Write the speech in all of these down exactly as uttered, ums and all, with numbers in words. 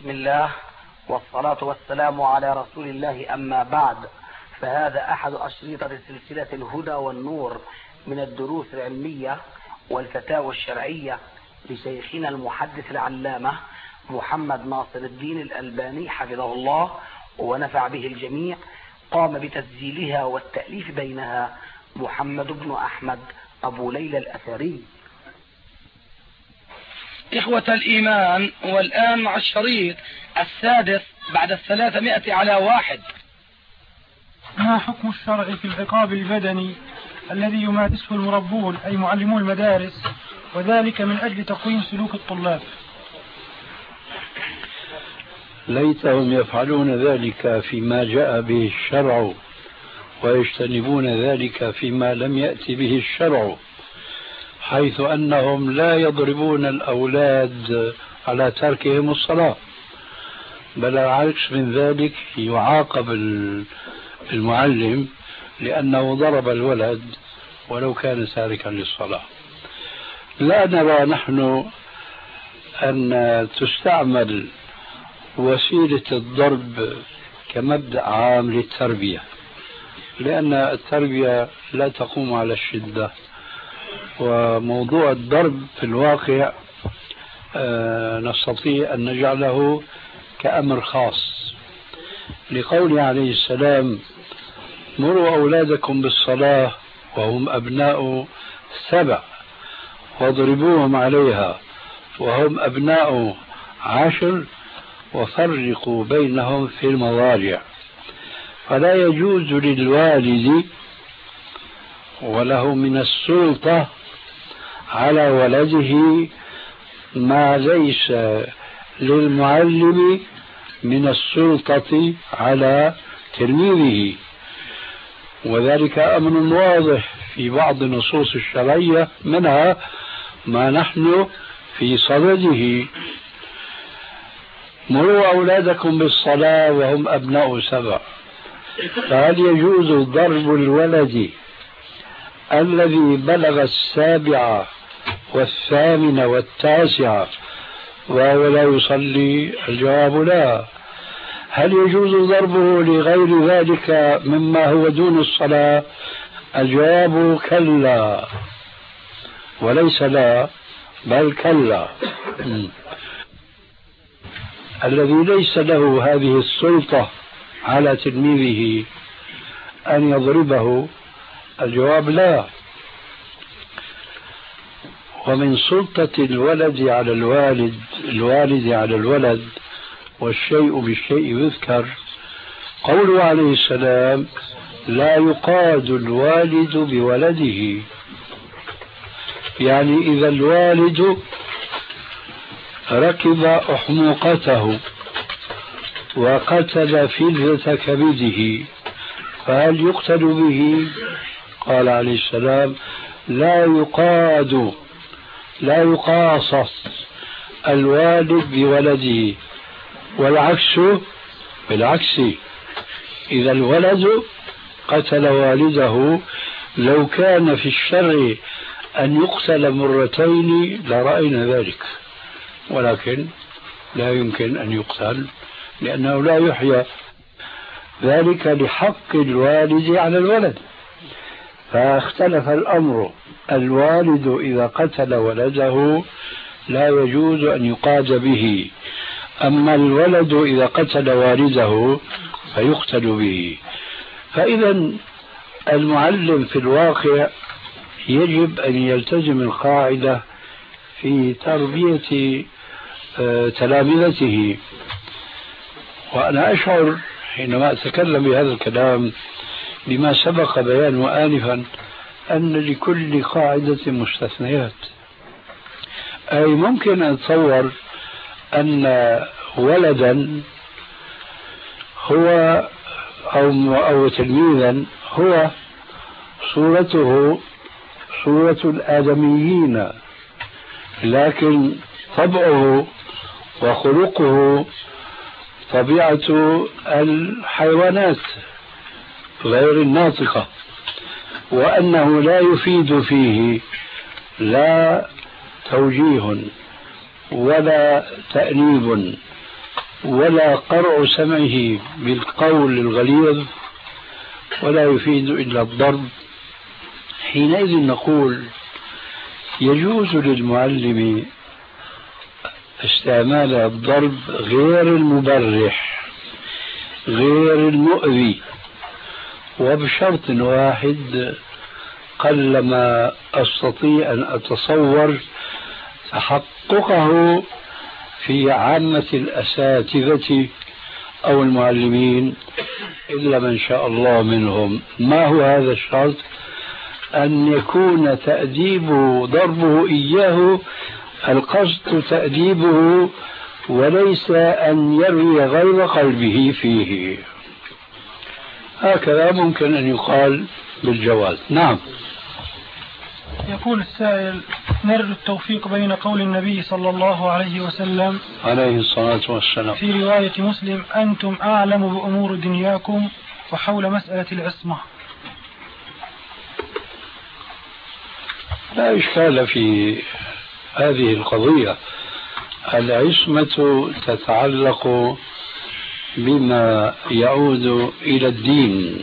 بسم الله والصلاة والسلام على رسول الله، أما بعد، فهذا أحد أشرطة سلسلة الهدى والنور من الدروس العلمية والفتاوى الشرعية لشيخنا المحدث العلامة محمد ناصر الدين الألباني حفظه الله ونفع به الجميع. قام بتسجيلها والتأليف بينها محمد بن أحمد أبو ليلى الأثري. إخوة الإيمان، والآن مع الشريط السادس بعد الثلاثمائة على واحد. ما حكم الشرع في العقاب البدني الذي يمارسه المربون أي معلمو المدارس، وذلك من أجل تقويم سلوك الطلاب؟ ليتهم يفعلون ذلك فيما جاء به الشرع ويجتنبون ذلك فيما لم يأتي به الشرع، حيث أنهم لا يضربون الأولاد على تركهم الصلاة، بل العكس من ذلك، يعاقب المعلم لأنه ضرب الولد ولو كان تاركا للصلاة. لا نرى نحن أن تستعمل وسيلة الضرب كمبدأ عام للتربية، لأن التربية لا تقوم على الشدة، وموضوع الضرب في الواقع آه نستطيع أن نجعله كأمر خاص، لقوله عليه السلام: مروا أولادكم بالصلاة وهم أبناء سبع واضربوهم عليها وهم أبناء عشر وفرقوا بينهم في المضاجع. فلا يجوز للوالد وله من السلطة على ولده ما ليس للمعلم من السلطة على تلميذه، وذلك أمر واضح في بعض النصوص الشرعية، منها ما نحن في صدده: مروا أولادكم بالصلاة وهم أبناء سبع. فهل يجوز ضرب الولد الذي بلغ السابعة والثامنة والتاسعة وهو لا يصلي؟ الجواب لا. هل يجوز ضربه لغير ذلك مما هو دون الصلاة؟ الجواب كلا، وليس لا بل كلا. الذي ليس له هذه السلطة على تلميذه أن يضربه، الجواب لا. ومن سلطة الولد على الوالد الوالد على الولد والشيء بالشيء يذكر قوله عليه السلام: لا يقاد الوالد بولده. يعني إذا الوالد ركب أحموقته وقتل فلذة كبده فهل يقتل به؟ قال عليه السلام: لا يقاد لا يقاصص الوالد بولده، والعكس بالعكس. إذا الولد قتل والده لو كان في الشرع أن يقتل مرتين لرأينا ذلك، ولكن لا يمكن أن يقتل لأنه لا يحيى، ذلك لحق الوالد على الولد. فاختلف الأمر، الوالد إذا قتل ولده لا يجوز أن يقاد به، أما الولد إذا قتل والده فيقتل به. فإذا المعلم في الواقع يجب أن يلتزم القاعدة في تربية تلامذته. وأنا أشعر حينما أتكلم بهذا الكلام بما سبق بيانه آنفا أن لكل قاعدة مستثنيات، أي ممكن أن أتصور أن ولدا هو أو, أو تلميذا هو صورته صورة الآدميين، لكن طبعه وخلقه طبيعة الحيوانات غير الناطقة، وأنه لا يفيد فيه لا توجيه ولا تأنيب ولا قرع سمعه بالقول الغليظ ولا يفيد إلا الضرب، حينئذ نقول يجوز للمعلم استعمال الضرب غير المبرح غير المؤذي، وبشرط واحد قلما أستطيع أن أتصور تحققه في عامة الأساتذة أو المعلمين إلا من شاء الله منهم. ما هو هذا الشرط؟ أن يكون تأديبه ضربه إياه القصد تأديبه وليس أن يروي غير قلبه فيه. هكذا ممكن أن يقال بالجواز. نعم. يقول السائل: نرجو التوفيق بين قول النبي صلى الله عليه وسلم عليه الصلاة والسلام في رواية مسلم: أنتم أعلم بأمور دنياكم، وحول مسألة العصمة. لا إشكال في هذه القضية. العصمة تتعلق بما يعود إلى الدين،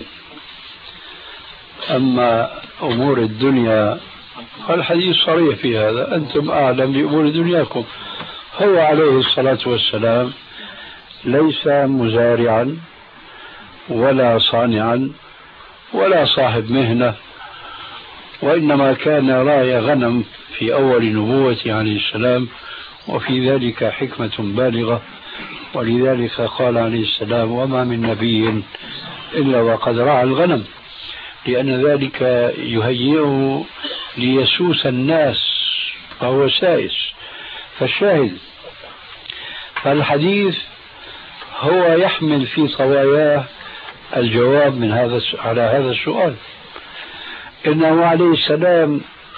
أما أمور الدنيا فالحديث صريح في هذا: أنتم أعلم بأمور دنياكم. هو عليه الصلاة والسلام ليس مزارعا ولا صانعا ولا صاحب مهنة، وإنما كان راعي غنم في أول نبوته عليه السلام، وفي ذلك حكمة بالغة، ولذلك قال عليه السلام: وما من نبي إلا وقد رعى الغنم، لأن ذلك يهيئه ليسوس الناس فهو سائس. فالشاهد فالحديث هو يحمل في طواياه الجواب من هذا على هذا السؤال. إنه عليه السلام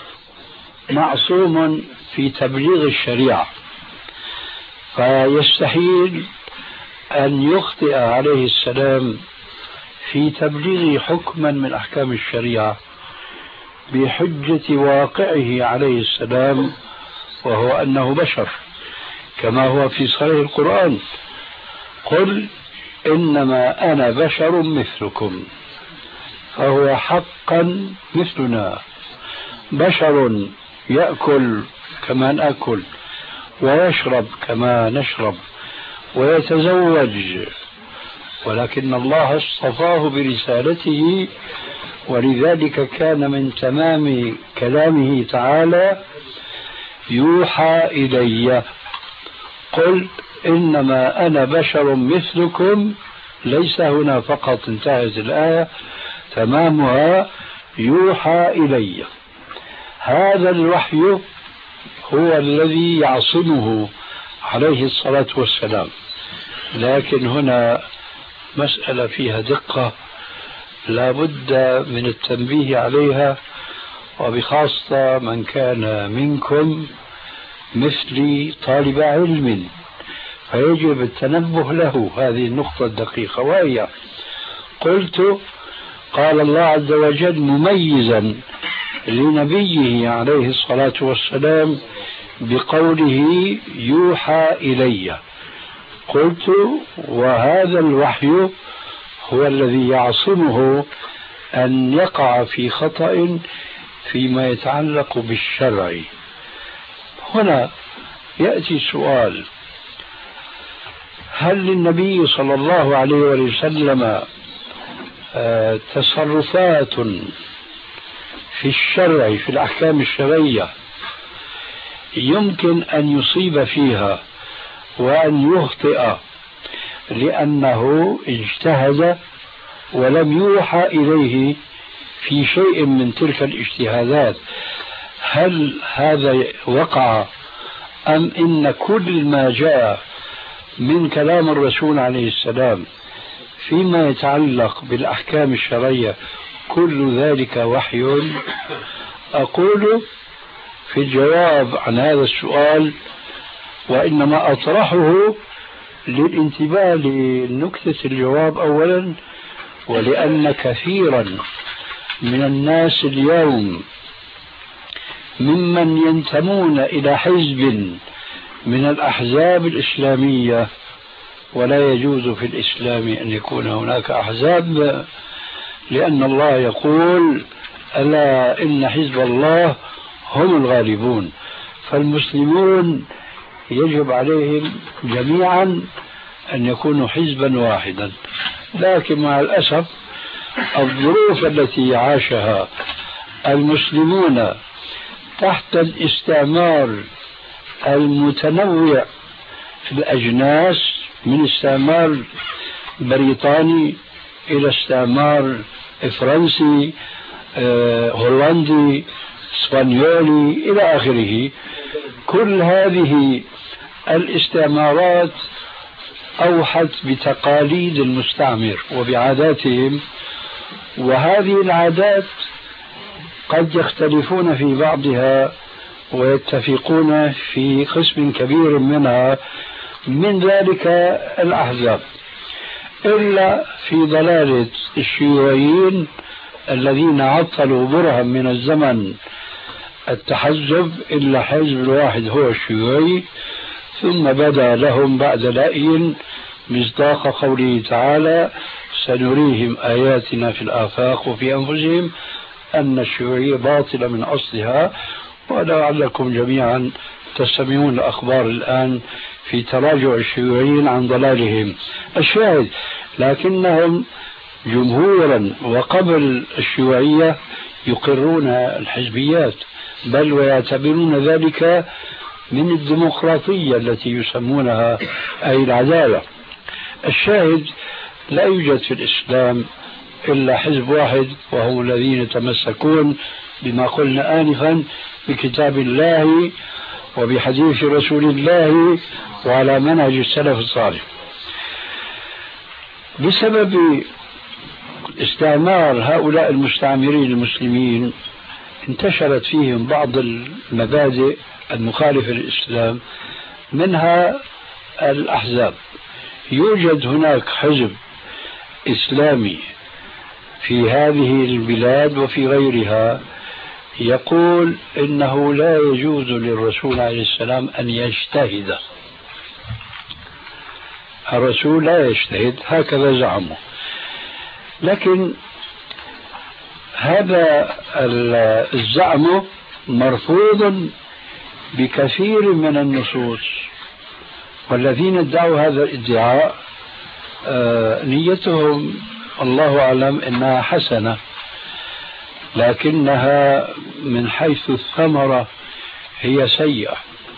معصوم في تبليغ الشريعة، فيستحيل أن يخطئ عليه السلام في تبليغ حكما من أحكام الشريعة بحجة واقعه عليه السلام، وهو أنه بشر، كما هو في صحيح القرآن: قل إنما أنا بشر مثلكم. فهو حقا مثلنا، بشر يأكل كما نأكل، ويشرب كما نشرب، ويتزوج، ولكن الله اصطفاه برسالته، ولذلك كان من تمام كلامه تعالى: يوحى إلي. قل إنما أنا بشر مثلكم، ليس هنا فقط انتهت الآية، تمامها يوحى إلي. هذا الوحي هو الذي يعصمه عليه الصلاة والسلام. لكن هنا مسألة فيها دقة لا بد من التنبيه عليها، وبخاصة من كان منكم مثلي طالب علم، فيجب التنبه له هذه النقطة الدقيقة. وهي: قلت قال الله عز وجل مميزا لنبيه عليه الصلاة والسلام بقوله يوحى إلي. قلت وهذا الوحي هو الذي يعصمه أن يقع في خطأ فيما يتعلق بالشرع. هنا يأتي السؤال: هل للنبي صلى الله عليه وسلم تصرفات في الشرع في الأحكام الشرعية يمكن أن يصيب فيها وأن يخطئ لأنه اجتهد ولم يوحى إليه في شيء من تلك الاجتهادات؟ هل هذا وقع أم إن كل ما جاء من كلام الرسول عليه السلام فيما يتعلق بالأحكام الشرعية كل ذلك وحي؟ أقول في الجواب عن هذا السؤال، وإنما أطرحه للانتباه لنكتة الجواب أولا، ولأن كثيرا من الناس اليوم ممن ينتمون إلى حزب من الأحزاب الإسلامية ولا يجوز في الإسلام أن يكون هناك أحزاب، لأن الله يقول ألا إن حزب الله هم الغالبون. فالمسلمون يجب عليهم جميعا أن يكونوا حزبا واحدا، لكن مع الأسف الظروف التي عاشها المسلمون تحت الاستعمار المتنوع في الأجناس، من استعمار بريطاني إلى استعمار فرنسي، آه، هولندي، اسبانيولي إلى آخره، كل هذه الاستعمارات أوحت بتقاليد المستعمر وبعاداتهم، وهذه العادات قد يختلفون في بعضها ويتفقون في قسم كبير منها، من ذلك الأحزاب، إلا في ضلالة الشيوعيين الذين عطلوا برها من الزمن التحزب، إلا حزب الواحد هو الشيوعي، ثم بدا لهم بعد لأي مصداق قوله تعالى سنريهم آياتنا في الآفاق وفي أنفسهم أن الشيوعية باطلة من أصلها. ولعلكم جميعا تستمعون الأخبار الآن في تراجع الشيوعيين عن ضلالهم. الشاهد لكنهم جمهورا وقبل الشيوعية يقرون الحزبيات، بل ويعتبرون ذلك من الديمقراطية التي يسمونها أي العدالة. الشاهد لا يوجد في الإسلام إلا حزب واحد، وهم الذين يتمسكون بما قلنا آنفا بكتاب الله وبحديث رسول الله وعلى منهج السلف الصالح. بسبب استعمار هؤلاء المستعمرين المسلمين انتشرت فيهم بعض المبادئ المخالفة للإسلام، منها الأحزاب. يوجد هناك حزب إسلامي في هذه البلاد وفي غيرها يقول إنه لا يجوز للرسول عليه السلام أن يجتهد. الرسول لا يجتهد، هكذا زعموا. لكن هذا الزعم مرفوض بكثير من النصوص، والذين ادعوا هذا الادعاء آه نيتهم الله أعلم إنها حسنة، لكنها من حيث الثمرة هي سيئة،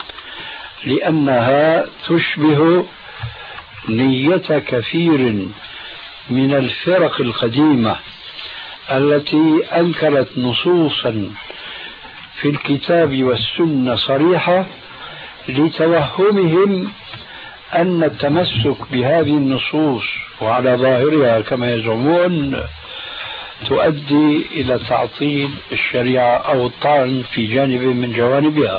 لأنها تشبه نية كثير من الفرق القديمة التي أنكرت نصوصا في الكتاب والسنة صريحة لتوهمهم أن التمسك بهذه النصوص وعلى ظاهرها كما يزعمون تؤدي إلى تعطيل الشريعة أو الطعن في جانب من جوانبها.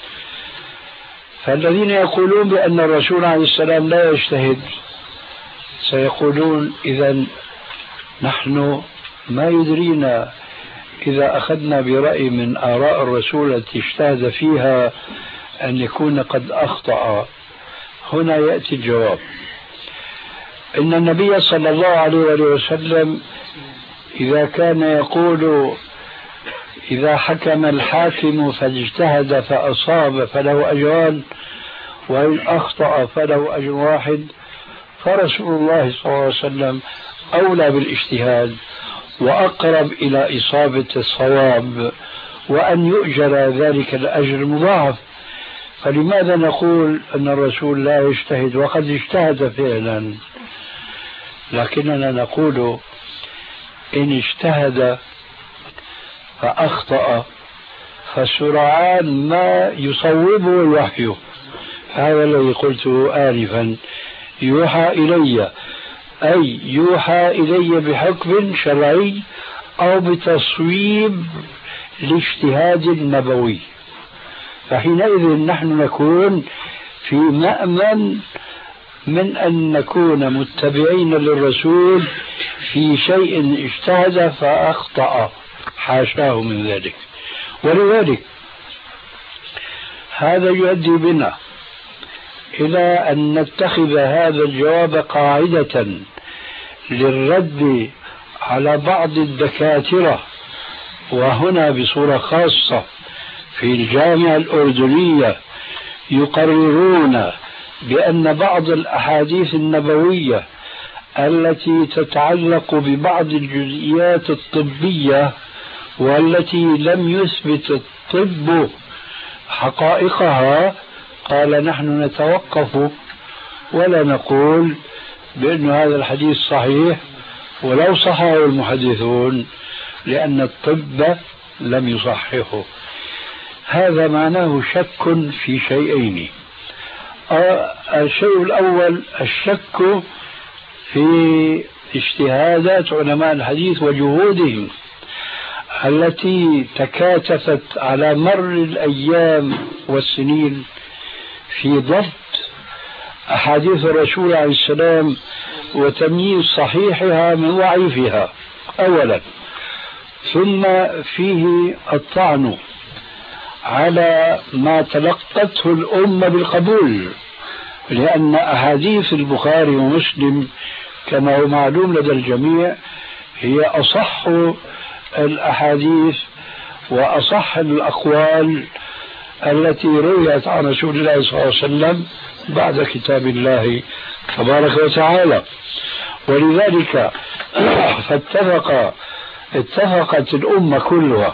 فالذين يقولون بأن الرسول عليه السلام لا يجتهد سيقولون إذن نحن ما يدرينا إذا أخذنا برأي من آراء الرسول التي اجتهد فيها أن يكون قد أخطأ. هنا يأتي الجواب، إن النبي صلى الله عليه وسلم إذا كان يقول إذا حكم الحاكم فاجتهد فأصاب فله أجران وإن أخطأ فله أجر واحد، فرسول الله صلى الله عليه وسلم أولى بالاجتهاد وأقرب إلى إصابة الصواب وأن يؤجر ذلك الأجر المضاعف. فلماذا نقول أن الرسول لا يجتهد وقد اجتهد فعلا؟ لكننا نقول إن اجتهد فأخطأ فسرعان ما يصوبه الوحي. هذا الذي قلته آنفا، يوحى إلي، أي يوحى إلي بحكم شرعي أو بتصويب الاجتهاد النبوي، فحينئذ نحن نكون في مأمن من أن نكون متبعين للرسول في شيء اجتهد فأخطأ، حاشاه من ذلك. ولذلك هذا يؤدي بنا إلى أن نتخذ هذا الجواب قاعدة للرد على بعض الدكاترة، وهنا بصورة خاصة في الجامعة الأردنية يقررون بأن بعض الأحاديث النبوية التي تتعلق ببعض الجزئيات الطبية والتي لم يثبت الطب حقائقها، قال نحن نتوقف ولا نقول بأن هذا الحديث صحيح ولو صححه المحدثون، لأن الطب لم يصححه. هذا معناه شك في شيئين. الشيء الأول الشك في اجتهادات علماء الحديث وجهودهم التي تكاتفت على مر الأيام والسنين في ضبط أحاديث الرسول عليه السلام وتمييز صحيحها من ضعيفها أولا، ثم فيه الطعن على ما تلقته الأمة بالقبول، لأن أحاديث البخاري ومسلم كما هو معلوم لدى الجميع هي أصح الأحاديث وأصح الأقوال التي رويت عن رسول الله صلى الله عليه وسلم بعد كتاب الله تبارك وتعالى. ولذلك فاتفق اتفقت الأمة كلها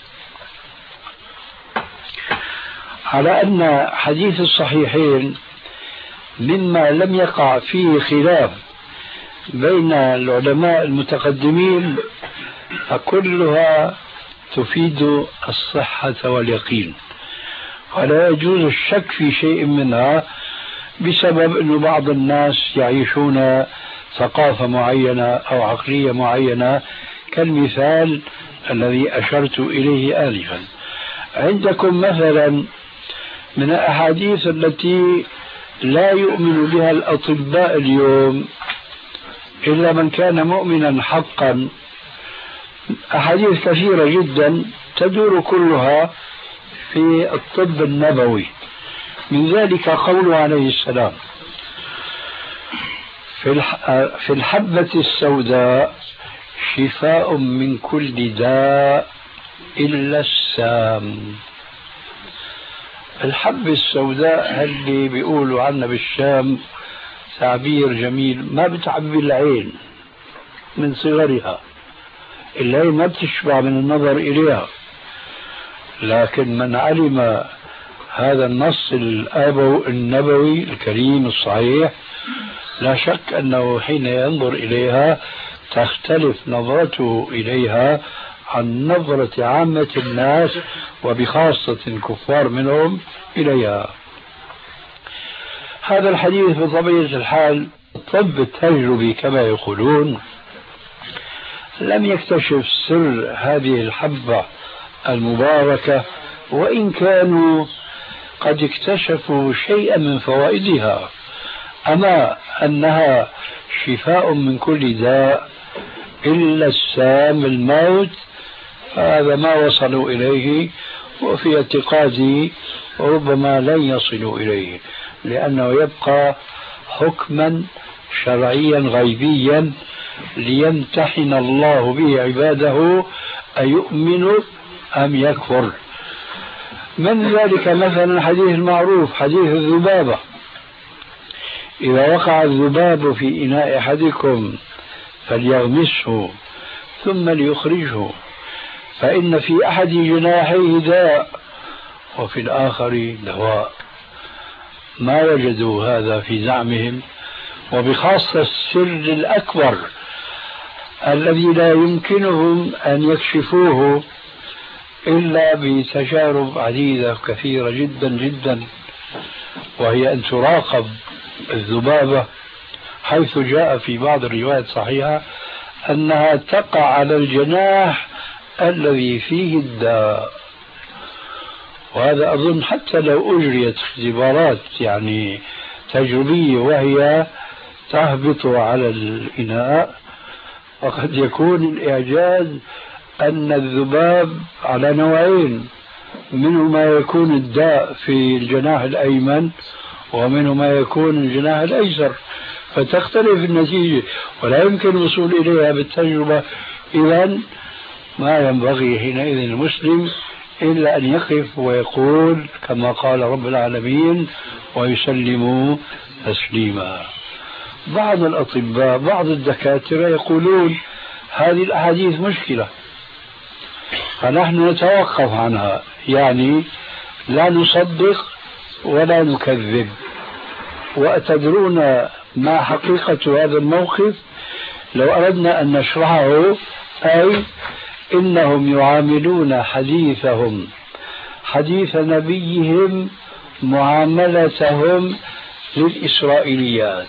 على أن حديث الصحيحين مما لم يقع فيه خلاف بين العلماء المتقدمين، فكلها تفيد الصحة واليقين، ولا يجوز الشك في شيء منها بسبب أن بعض الناس يعيشون ثقافة معينة أو عقلية معينة، كالمثال الذي أشرت إليه آنفا. عندكم مثلا من الأحاديث التي لا يؤمن بها الأطباء اليوم إلا من كان مؤمنا حقا، أحاديث كثيرة جدا تدور كلها في الطب النبوي. من ذلك قوله عليه السلام في الحبة السوداء شفاء من كل داء إلا السام. الحبة السوداء اللي بيقولوا عنها بالشام تعبير جميل، ما بتعبي العين من صغرها، العين ما بتشبع من النظر إليها، لكن من علم هذا النص النبوي الكريم الصحيح لا شك أنه حين ينظر إليها تختلف نظرته إليها عن نظرة عامة الناس وبخاصة الكفار منهم إليها. هذا الحديث بطبيعة الحال الطب التجربي كما يقولون لم يكتشف سر هذه الحبة المباركة، وإن كانوا قد اكتشفوا شيئا من فوائدها، أما أنها شفاء من كل داء إلا السام الموت، هذا ما وصلوا إليه، وفي اعتقادي ربما لن يصلوا إليه، لأنه يبقى حكما شرعيا غيبيا ليمتحن الله به عباده أيؤمن أم يكفر. من ذلك مثلا الحديث المعروف حديث الذبابة، إذا وقع الذباب في إناء أحدكم فليغمسه ثم ليخرجه، فإن في أحد جناحيه داء وفي الآخر دواء. ما وجدوا هذا في زعمهم، وبخاصة السر الأكبر الذي لا يمكنهم أن يكشفوه إلا بتجارب عديدة كثيرة جدا جدا، وهي أن تراقب الذبابة، حيث جاء في بعض الروايات الصحيحة أنها تقع على الجناح الذي فيه الداء. وهذا أظن حتى لو أجريت اختبارات يعني تجريبية وهي تهبط على الإناء، وقد يكون الإعجاز أن الذباب على نوعين، منه ما يكون الداء في الجناح الأيمن ومنه ما يكون الجناح الأيسر، فتختلف النتيجة ولا يمكن الوصول إليها بالتجربة. إذن ما ينبغي حينئذ المسلم إلا أن يقف ويقول كما قال رب العالمين ويسلموا تسليما. بعض الأطباء بعض الدكاترة يقولون هذه الأحاديث مشكلة، فنحن نتوقف عنها، يعني لا نصدق ولا نكذب. وأتدرون ما حقيقة هذا الموقف؟ لو أردنا أن نشرحه، أي إنهم يعاملون حديثهم حديث نبيهم معاملتهم للإسرائيليات،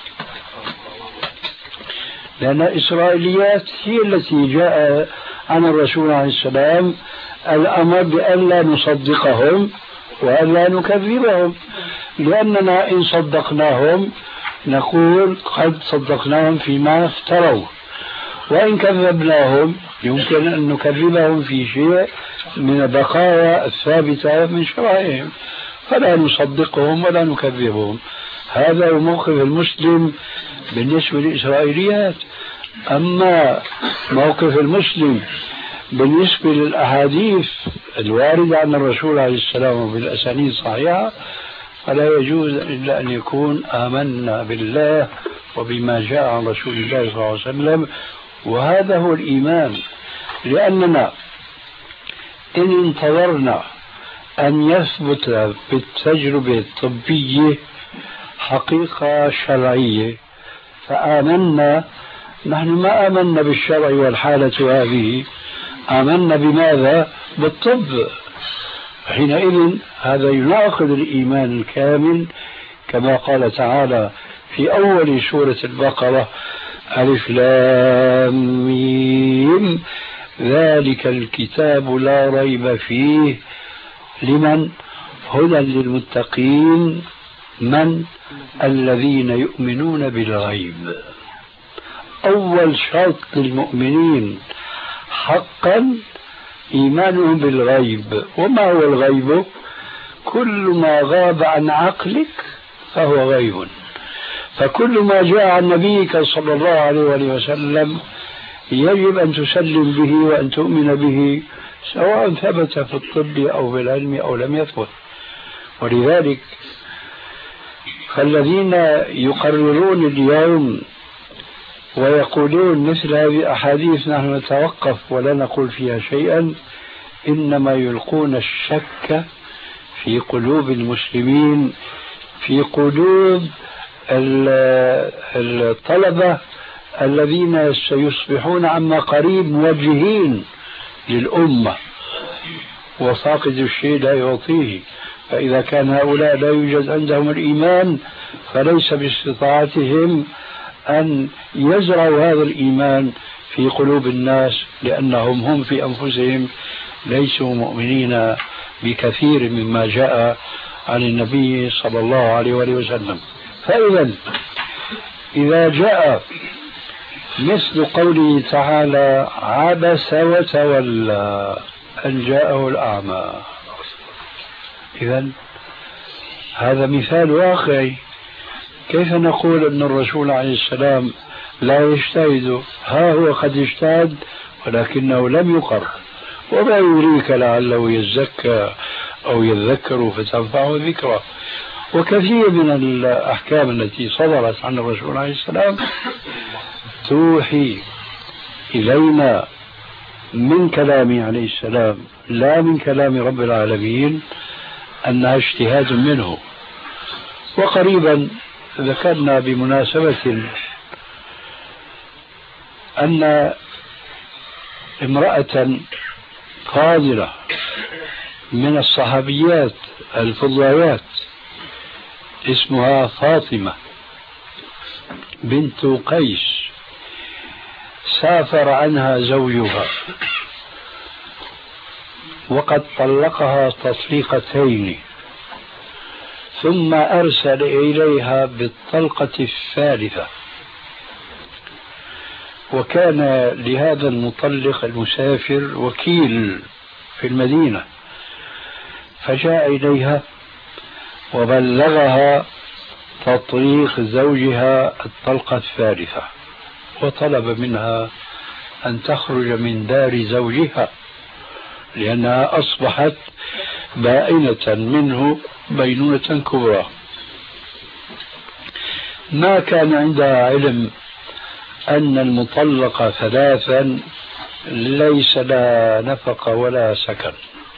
لأن الإسرائيليات هي التي جاء عن الرسول عليه السلام الأمر بأن لا نصدقهم وأن لا نكذبهم، لأننا إن صدقناهم نقول قد صدقناهم فيما افتروا، وإن كذبناهم يمكن أن نكذبهم في شيء من البقايا الثابتة من شرائعهم، فلا نصدقهم ولا نكذبهم. هذا هو موقف المسلم بالنسبة للإسرائيليات. أما موقف المسلم بالنسبة للأحاديث الواردة عن الرسول عليه السلام بالأسانيد الصحيحة فلا يجوز إلا أن يكون آمنا بالله وبما جاء عن رسول الله صلى الله عليه وسلم، وهذا هو الإيمان. لأننا إن انتظرنا أن يثبت بالتجربة الطبية حقيقة شرعية فآمنا، نحن ما آمنا بالشرع والحالة هذه، آمنا بماذا؟ بالطب. حينئذ هذا يناقض الإيمان الكامل، كما قال تعالى في أول سورة البقرة: ألف لام ميم ذلك الكتاب لا ريب فيه لمن هدى للمتقين من الذين يؤمنون بالغيب. أول شرط للمؤمنين حقا إيمانهم بالغيب. وما هو الغيب؟ كل ما غاب عن عقلك فهو غيب، فكل ما جاء عن نبيك صلى الله عليه وسلم يجب أن تسلم به وأن تؤمن به، سواء ثبت في الطب أو في العلم أو لم يثبت. ولذلك فالذين يقررون اليوم ويقولون مثل هذه الأحاديث نحن نتوقف ولا نقول فيها شيئا، إنما يلقون الشك في قلوب المسلمين، في قلوب الطلبة الذين سيصبحون عما قريب موجهين للأمة، وفاقد الشيء لا يعطيه. فإذا كان هؤلاء لا يوجد عندهم الإيمان فليس باستطاعتهم أن يزرعوا هذا الإيمان في قلوب الناس، لأنهم هم في أنفسهم ليسوا مؤمنين بكثير مما جاء عن النبي صلى الله عليه وسلم. فإذا إذا جاء مثل قوله تعالى: عبس وتولى أن جاءه الأعمى، إذن هذا مثال واقعي. كيف نقول أن الرسول عليه السلام لا يجتهد؟ ها هو قد اجتهد ولكنه لم يقر، وما يريك لعله يزكى أو يذكر فتنفعه ذكرى. وكثير من الأحكام التي صدرت عن الرسول عليه السلام توحي إلينا من كلامه عليه السلام لا من كلام رب العالمين أنها اجتهاد منه. وقريبا ذكرنا بمناسبة أن امرأة فاضلة من الصحابيات الفضليات اسمها فاطمة بنت قيس سافر عنها زوجها وقد طلقها تطليقتين، ثم أرسل إليها بالطلقة الثالثة، وكان لهذا المطلق المسافر وكيل في المدينة، فجاء إليها وبلغها تطليق زوجها الطلقة الثالثة، وطلب منها أن تخرج من دار زوجها لأنها أصبحت بائنة منه بينونة كبرى. ما كان عندها علم أن المطلقة ثلاثا ليس لها نفقة ولا سكن،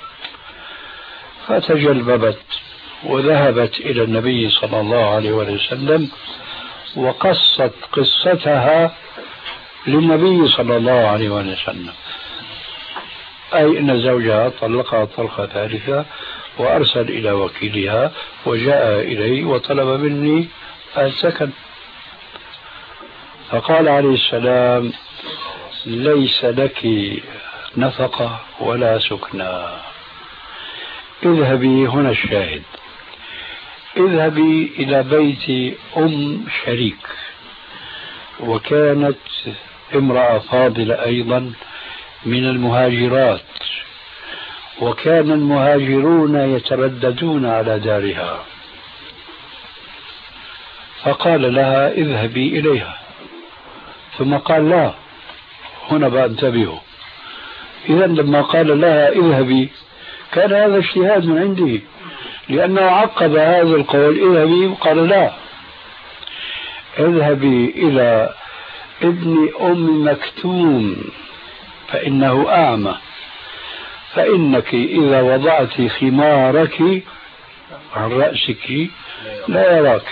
فتجلببت وذهبت إلى النبي صلى الله عليه وسلم وقصت قصتها للنبي صلى الله عليه وسلم، أي أن زوجها طلقها طلقة ثالثة وأرسل إلى وكيلها وجاء إليه وطلب مني السكن. فقال عليه السلام: ليس لك نفقة ولا سكنى، اذهبي، هنا الشاهد، اذهبي إلى بيت أم شريك، وكانت امرأة فاضلة أيضا من المهاجرات، وكان المهاجرون يترددون على دارها، فقال لها: اذهبي إليها. ثم قال: لا، هنا بقى انتبهوا، إذا لما قال لها اذهبي كان هذا اجتهاد من عندي، لأنه عقب هذا القول اذهبي وقال: لا، اذهبي إلى ابن أم مكتوم فإنه أعمى، فإنك إذا وضعت خمارك عن رأسك لا يراك،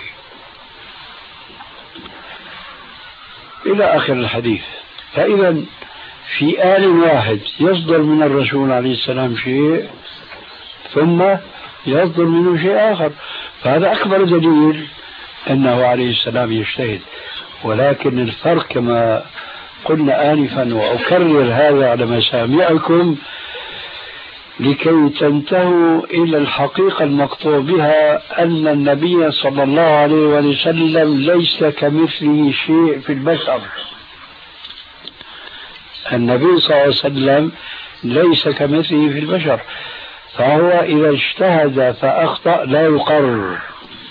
إلى آخر الحديث. فإذا في آل واحد يصدر من الرسول عليه السلام شيء ثم يصدر منه شيء آخر، فهذا أكبر دليل أنه عليه السلام يجتهد. ولكن الفرق كما قلنا آنفا وأكرر هذا على مسامعكم لكي تنتهوا إلى الحقيقة المقطوع بها، أن النبي صلى الله عليه وسلم ليس كمثله شيء في البشر. النبي صلى الله عليه وسلم ليس كمثله في البشر، فهو إذا اجتهد فأخطأ لا يقرر،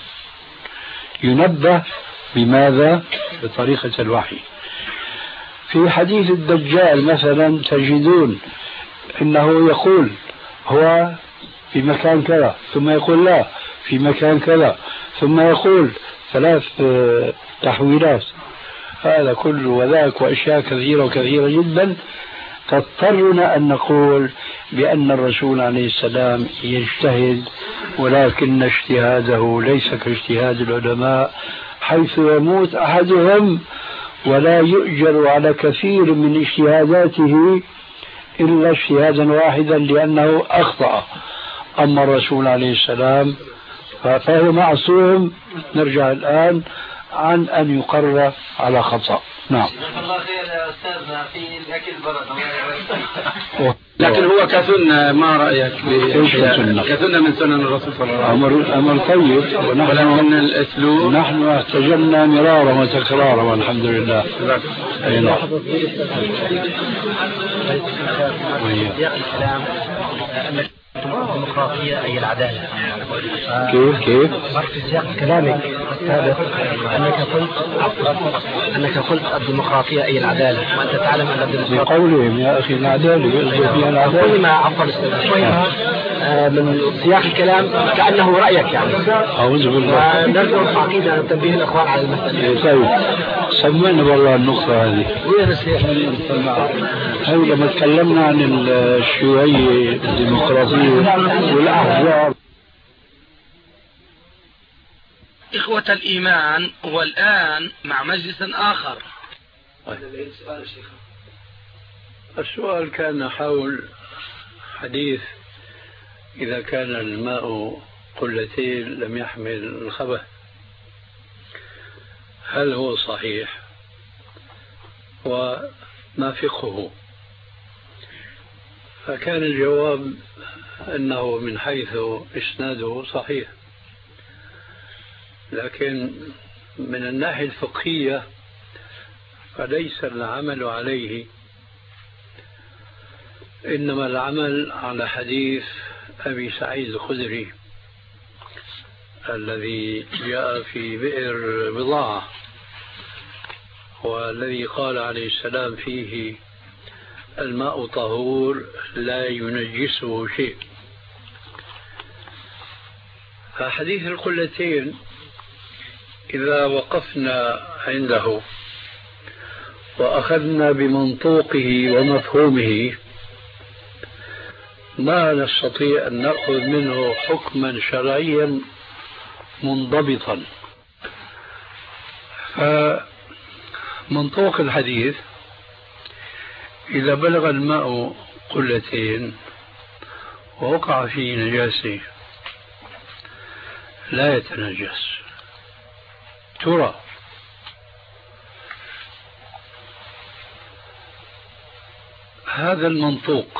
ينبه. بماذا؟ بطريقة الوحي. في حديث الدجال مثلا تجدون إنه يقول هو في مكان كذا، ثم يقول لا في مكان كذا، ثم يقول ثلاث تحويلات، هذا كله وذاك وأشياء كثيرة وكثيرة جدا تضطرنا أن نقول بأن الرسول عليه السلام يجتهد، ولكن اجتهاده ليس كاجتهاد العلماء، حيث يموت أحدهم ولا يؤجر على كثير من اجتهاداته إلا اجتهادا واحدا لأنه أخطأ. أما الرسول عليه السلام فهو معصوم، نرجع الآن عن أن يقرر على خطأ. نعم. الله خير يا أستاذنا في الأكل برد، لكن هو كسنة، ما رأيك كسنة من سنن الرسول صلى الله عليه وسلم؟ أمر طيب، ولكن الأسلوب نحن احتجمنا مرارا وتكرارا والحمد لله. أي نعم. الديمقراطية أي العدالة. كيف كيف؟ في سياق كلامك السابق أنك قلت أنك قلت الديمقراطية أي العدالة، وأنت تعلم أن الديمقراطية بقولهم يا أخي العدالة يقصد فيها العدالة. كل ما عفوا من سياق الكلام كأنه رأيك يعني. أعوذ بالله. نرجع العقيدة تنبيه الأخوان على المسألة. طيب سمعنا والله النقطة هذه. هذه لما تكلمنا عن الشيوعية الديمقراطية والأحزاب. إخوة الإيمان، والآن مع مجلس آخر. السؤال كان حول حديث إذا كان الماء قلتين لم يحمل الخبث، هل هو صحيح وما فقهه؟ فكان الجواب أنه من حيث إسناده صحيح، لكن من الناحية الفقهية فليس العمل عليه، إنما العمل على حديث أبي سعيد الخدري الذي جاء في بئر بضاعة، والذي قال عليه السلام فيه الماء طهور لا ينجسه شيء. فحديث القلتين إذا وقفنا عنده وأخذنا بمنطوقه ومفهومه ما نستطيع أن نأخذ منه حكما شرعيا منضبطا. فمنطوق الحديث إذا بلغ الماء قلتين ووقع فيه نجاسة لا يتنجس. ترى هذا المنطوق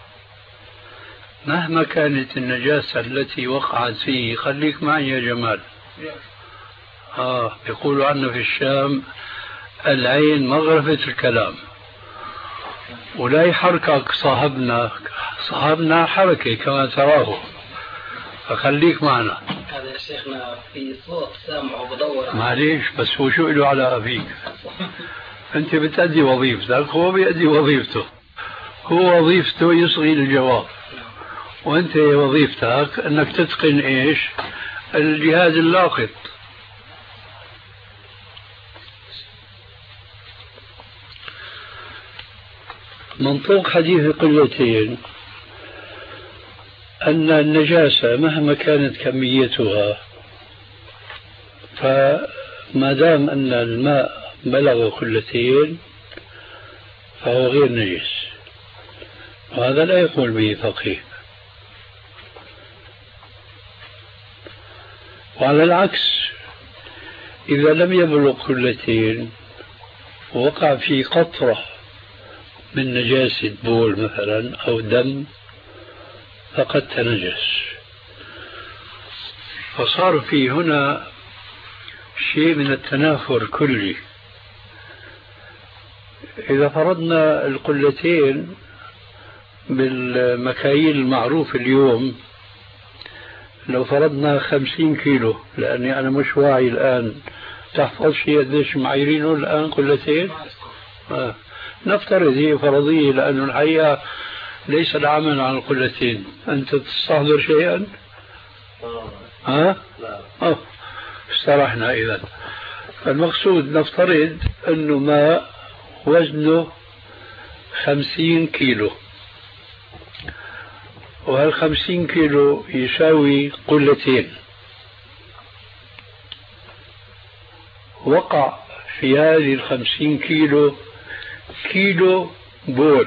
مهما كانت النجاسة التي وقعت فيه، خليك معي يا جمال، آه يقولوا عنه في الشام العين مغرفة الكلام، ولا يحركك صاحبنا صاحبنا حركة كما تراه، فخليك معنا. هذا يا شيخنا في صوت سامعه بدور. معليش بس هو شو له علاقة فيك؟ أنت بتأدي وظيفتك، هو بيأدي وظيفته. هو وظيفته يصغي الجواب، وأنت وظيفتك أنك تتقن إيش؟ الجهاز اللاقط. منطوق حديث قلتين أن النجاسة مهما كانت كميتها، فما دام أن الماء بلغ قلتين فهو غير نجس، وهذا لا يقول به فقيه. وعلى العكس إذا لم يبلغ قلتين ووقع في قطرة من نجاسة بول مثلا أو دم فقد تنجس. فصار في هنا شيء من التنافر كلي. إذا فرضنا القلتين بالمكاييل المعروف اليوم، لو فرضنا خمسين كيلو، لأني أنا مش واعي الآن، تحفظ شيء قديش معاييرينه الآن قلتين؟ آه. نفترض هي فرضية، لأنه الحقيقة ليس العمل عن القلتين. أنت تستحضر شيئا؟ ها؟ أه استرحنا. إذا فالمقصود نفترض أنه ماء وزنه خمسين كيلو، وهالخمسين كيلو يساوي قلتين. وقع في هذه الخمسين كيلو كيلو بول،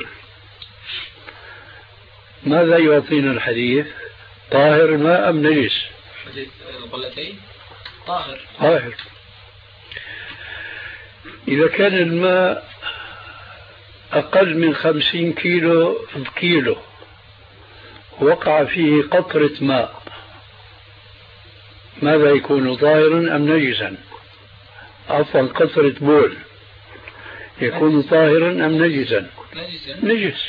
ماذا يعطينا الحديث؟ طاهر ماء أم نجس؟ حديث القلتين طاهر. طاهر. إذا كان الماء أقل من خمسين كيلو بكيلو وقع فيه قطرة ماء، ماذا يكون؟ طاهرا أم نجسا؟ عفوا قطرة بول يكون طاهرا أم نجسا؟ نجس.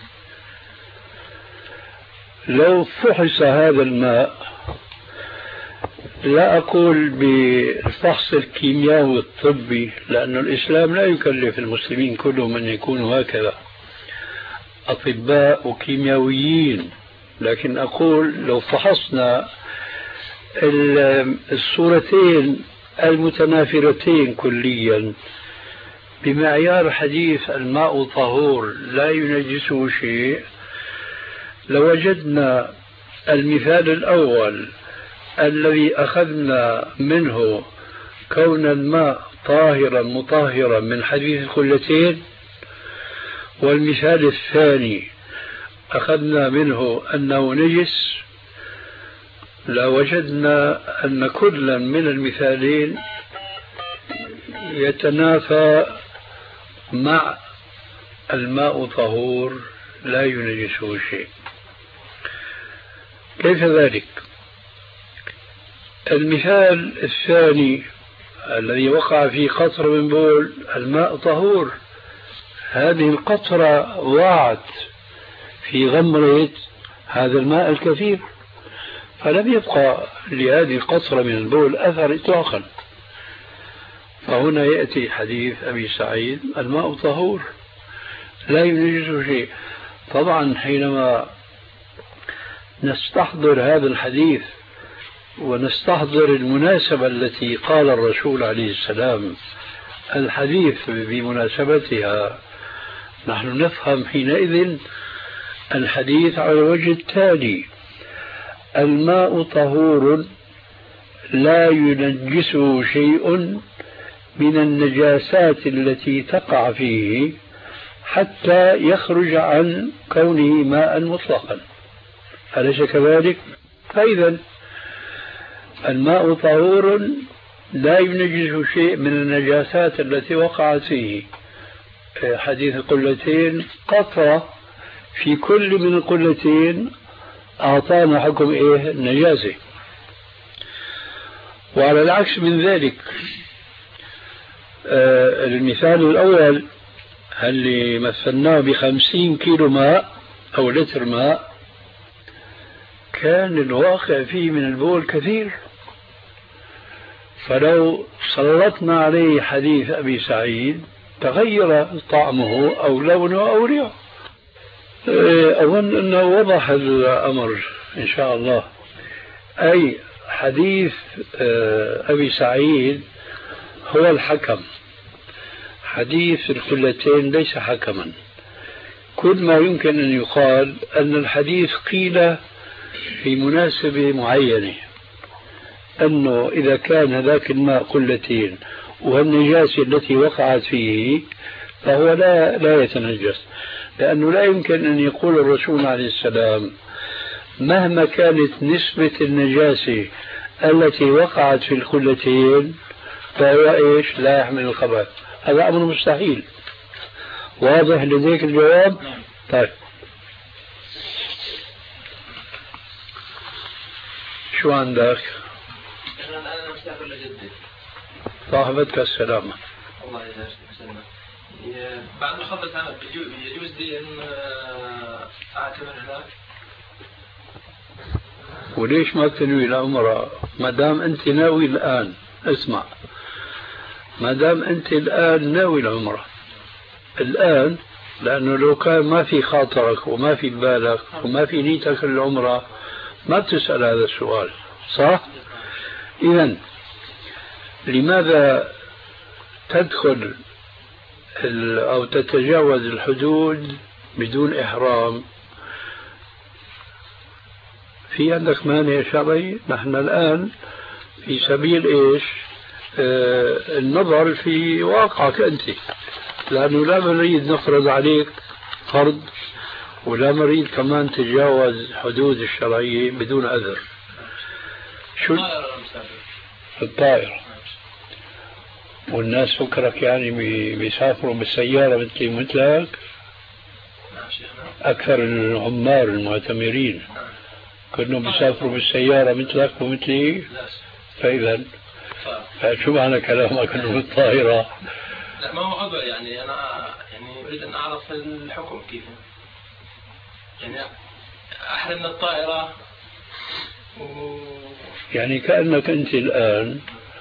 لو فحص هذا الماء، لا أقول بالفحص الكيميائي الطبي، لأن الإسلام لا يكلف المسلمين كلهم أن يكونوا هكذا أطباء وكيميائيين، لكن أقول لو فحصنا الصورتين المتنافرتين كليا بمعيار حديث الماء طهور لا ينجسه شيء، لوجدنا المثال الأول الذي أخذنا منه كون الماء طاهرا مطهرا من حديث القلتين، والمثال الثاني أخذنا منه أنه نجس، لوجدنا أن كلا من المثالين يتنافى مع الماء طهور لا ينجسه شيء. كيف ذلك؟ المثال الثاني الذي وقع فيه قطرة من بول، الماء طهور، هذه القطرة وقعت في غمرة هذا الماء الكثير، فلم يبقى لهذه القطرة من البول أثر إطلاقا. فهنا يأتي حديث أبي سعيد الماء طهور لا ينجسه شيء. طبعا حينما نستحضر هذا الحديث ونستحضر المناسبة التي قال الرسول عليه السلام الحديث بمناسبتها، نحن نفهم حينئذ الحديث على الوجه التالي: الماء طهور لا ينجسه شيء من النجاسات التي تقع فيه حتى يخرج عن كونه ماء مطلقا، أليس كذلك؟ فإذا الماء طهور لا ينجسه شيء من النجاسات التي وقعت فيه. حديث القلتين قطرة في كل من القلتين أعطانا حكم إيه؟ النجاسة. وعلى العكس من ذلك آه المثال الأول اللي مثلناه بخمسين كيلو ماء أو لتر ماء كان الواقع فيه من البول كثير، فلو سلطنا عليه حديث أبي سعيد تغير طعمه أو لونه أو ريحه. أظن أنه وضح الأمر إن شاء الله. أي حديث أبي سعيد هو الحكم، حديث القلتين ليس حكما. كل ما يمكن أن يقال أن الحديث قيل في مناسبة معينة، أنه إذا كان ذاك الماء قلتين والنجاسة التي وقعت فيه فهو لا لا يتنجس، لأنه لا يمكن أن يقول الرسول عليه السلام مهما كانت نسبة النجاسة التي وقعت في القلتين فهو إيش لا يحمل الخبث. هذا أمر مستحيل. واضح لديك الجواب؟ طيب شو عندك؟ أنا أنا مسافر لجدة. صاحبتك السلامة. الله يسلمك. بعد ما خلص عمل يجوز لي أن أعتمر هناك؟ وليش ما تنوي العمرة؟ ما دام أنت ناوي الآن، اسمع، ما دام أنت الآن ناوي العمرة الآن، لأنه لو كان ما في خاطرك وما في بالك وما في نيتك العمرة ما بتسأل هذا السؤال، صح؟ إذن لماذا تدخل أو تتجاوز الحدود بدون إحرام؟ في عندك مانع شرعي؟ نحن الآن في سبيل إيش؟ آه النظر في واقعك أنت، لأنه لا نريد نفرض عليك فرض ولا نريد كمان تجاوز حدود الشرعية بدون أذر. شو الطائرة؟ والناس فكرك يعني بيسافروا بالسيارة مثلي مثلك؟ أكثر العمار المعتمرين كلهم بيسافروا بالسيارة مثلك ومثلي؟ فإذا شو معنى كلامك انه بالطائرة؟ لا ما هو عذر، يعني انا يعني اريد ان اعرف الحكم كيف، يعني احرم من الطائرة و... يعني كأنك انت الان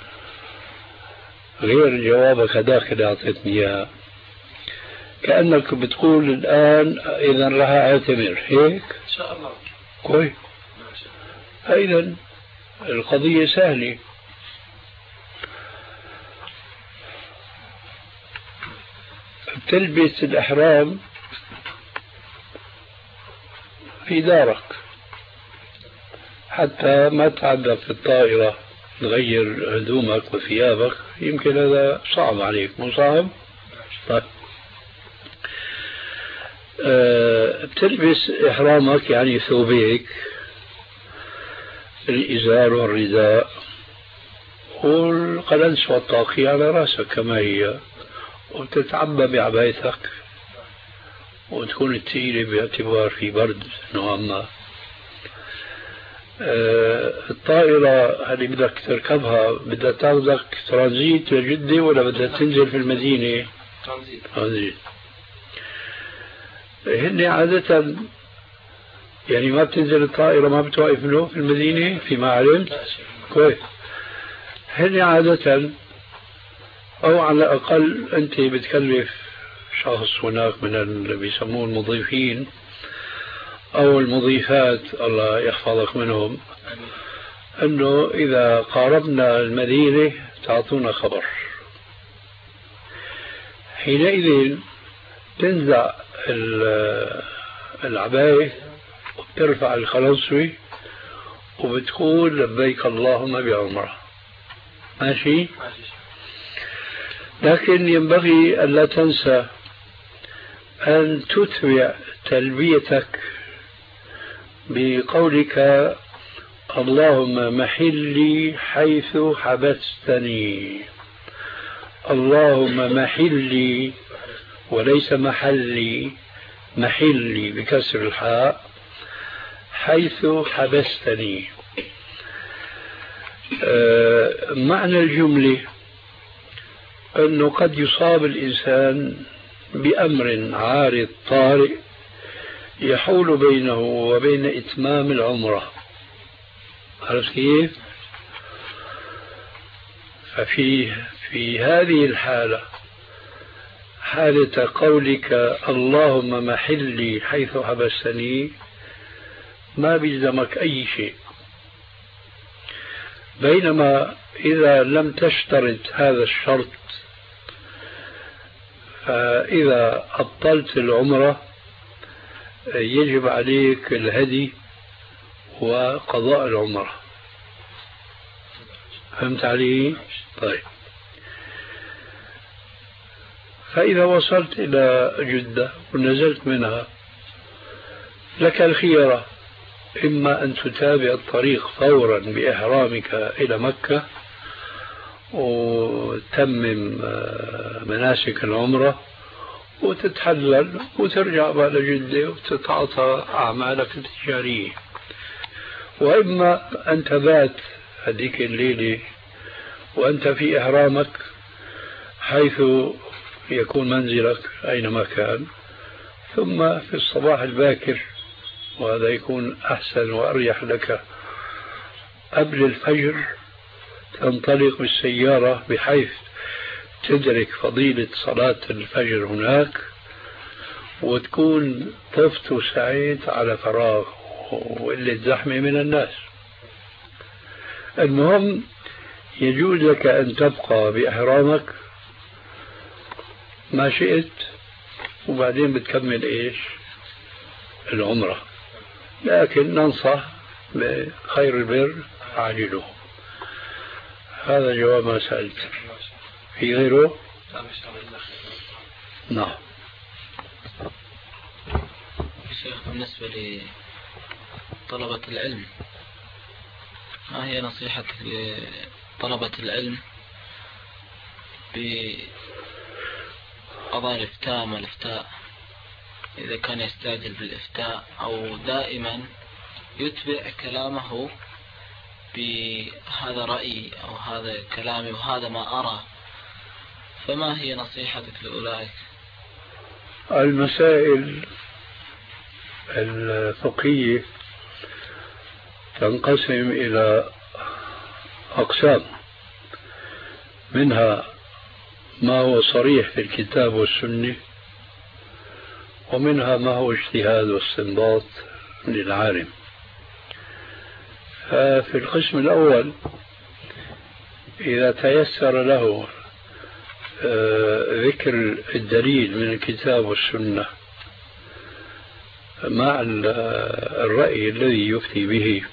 غير جوابك هذاك اللي اعطيتني اياه، كأنك بتقول الان اذا راح اعتمر هيك ان شاء الله. كويس. فاذا القضية سهلة. تلبس الإحرام في دارك حتى ما تعذب في الطائرة تغير هدومك وثيابك، يمكن هذا صعب عليك، مو صعب؟ طيب أه بتلبس إحرامك يعني ثوبيك، الإزار والرداء والقلنس والطاقية على رأسك كما هي، وتتعبى بعبايتك وتكون تقيلة باعتبار في برد نوعا ما. أه الطائرة اللي بدك تركبها بدها تاخذك ترانزيت لجدة ولا بدها تنزل في المدينة؟ ترانزيت. ترانزيت. هن عادة يعني ما بتنزل الطائرة ما بتوقف له في المدينة فيما علمت؟ كويس. هن عادة أو على الأقل أنت بتكلف شخص هناك من اللي بيسموه المضيفين أو المضيفات الله يحفظك منهم، أنه إذا قاربنا المدينة تعطونا خبر. حينئذ تنزع العباية وبترفع الخلنسوي وبتقول لبيك اللهم بعمرة. ماشي؟ لكن ينبغي ألا تنسى أن تتبع تلبيتك بقولك اللهم محلي حيث حبستني. اللهم محلي وليس محلي، محلي بكسر الحاء حيث حبستني. آه معنى الجملة أنه قد يصاب الإنسان بأمر عارض طارئ يحول بينه وبين إتمام العمرة. عرفت كيف؟ ففي في هذه الحالة، حالة قولك اللهم محلي حيث حبستني، ما بيلزمك أي شيء. بينما إذا لم تشترط هذا الشرط، فإذا أبطلت العمرة يجب عليك الهدي وقضاء العمرة. فهمت علي؟ طيب. فإذا وصلت إلى جدة ونزلت منها لك الخيرة، إما أن تتابع الطريق فورا بإحرامك إلى مكة وتمم مناسك العمرة وتتحلل وترجع بعد جدة وتتعاطى أعمالك التجارية، وإما أن تبات هذيك الليلة وأنت في إحرامك حيث يكون منزلك أينما كان، ثم في الصباح الباكر، وهذا يكون أحسن وأريح لك، قبل الفجر تنطلق بالسيارة بحيث تدرك فضيلة صلاة الفجر هناك، وتكون طفت وسعيت على فراغ وقلة زحمة من الناس. المهم يجوز لك أن تبقى بإحرامك ما شئت، وبعدين بتكمل إيش؟ العمرة. لكن ننصح بخير البر عاجله. هذا جواب ما سألت. في غيره؟ نعم. شيخ، بالنسبة لطلبة العلم، ما هي نصيحتك لطلبة العلم بقضاء الإفتاء ما الإفتاء، إذا كان يستعجل بالإفتاء أو دائما يتبع كلامه بهذا رأيي أو هذا كلامي وهذا ما أرى، فما هي نصيحتك لأولئك؟ المسائل الفقهية تنقسم إلى أقسام، منها ما هو صريح في الكتاب والسنة، ومنها ما هو اجتهاد واستنباط للعالم. ففي القسم الأول إذا تيسر له ذكر الدليل من الكتاب والسنة مع الرأي الذي يفتي به،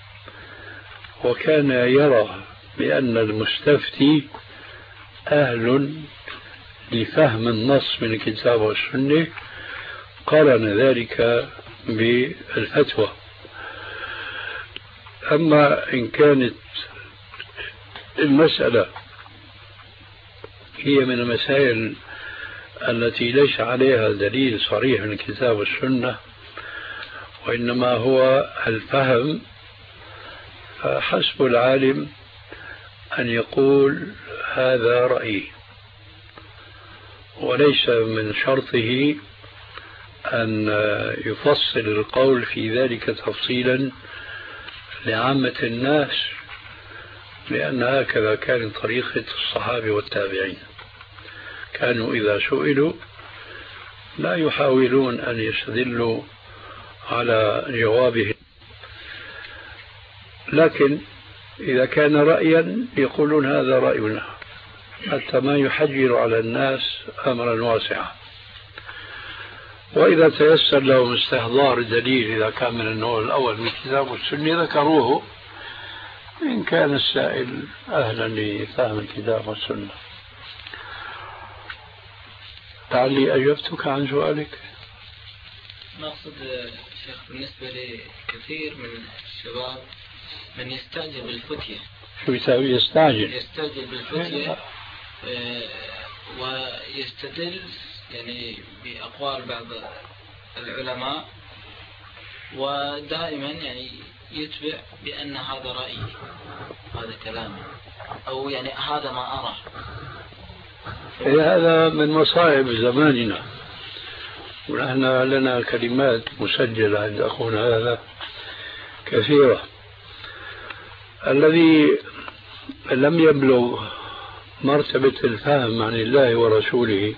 وكان يرى بأن المستفتي أهل لفهم النص من الكتاب والسنة، قارن ذلك بالفتوى. أما إن كانت المسألة هي من المسائل التي ليس عليها دليل صريح من الكتاب والسنة، وإنما هو الفهم، فحسب العالم أن يقول هذا رأيي، وليس من شرطه أن يفصل القول في ذلك تفصيلا لعامة الناس، لأن هكذا كانت طريقة الصحابة والتابعين، كانوا إذا سئلوا لا يحاولون أن يستدلوا على جوابهم، لكن إذا كان رأيا يقولون هذا رأينا، حتى ما يحجر على الناس أمرا واسعا. وإذا تيسر لهم استحضار دليل إذا كان من النوع الأول من الكتاب والسنة ذكروه، إن كان السائل أهلا لفهم الكتاب والسنة. لعلي أجبتك عن سؤالك. ما أقصد شيخ بالنسبة لكثير من الشباب من يستعجل بالفتية. شو يساوي؟ يستعجل يستعجل بالفتية آه ويستدل يعني بأقوال بعض العلماء، ودائما يعني يتبع بأن هذا رأيي، هذا كلامي، أو يعني هذا ما أرى. هذا من مصائب زماننا، ونحن لنا كلمات مسجلة عند أخونا هذا كثيرة. الذي لم يبلغ مرتبة الفهم عن الله ورسوله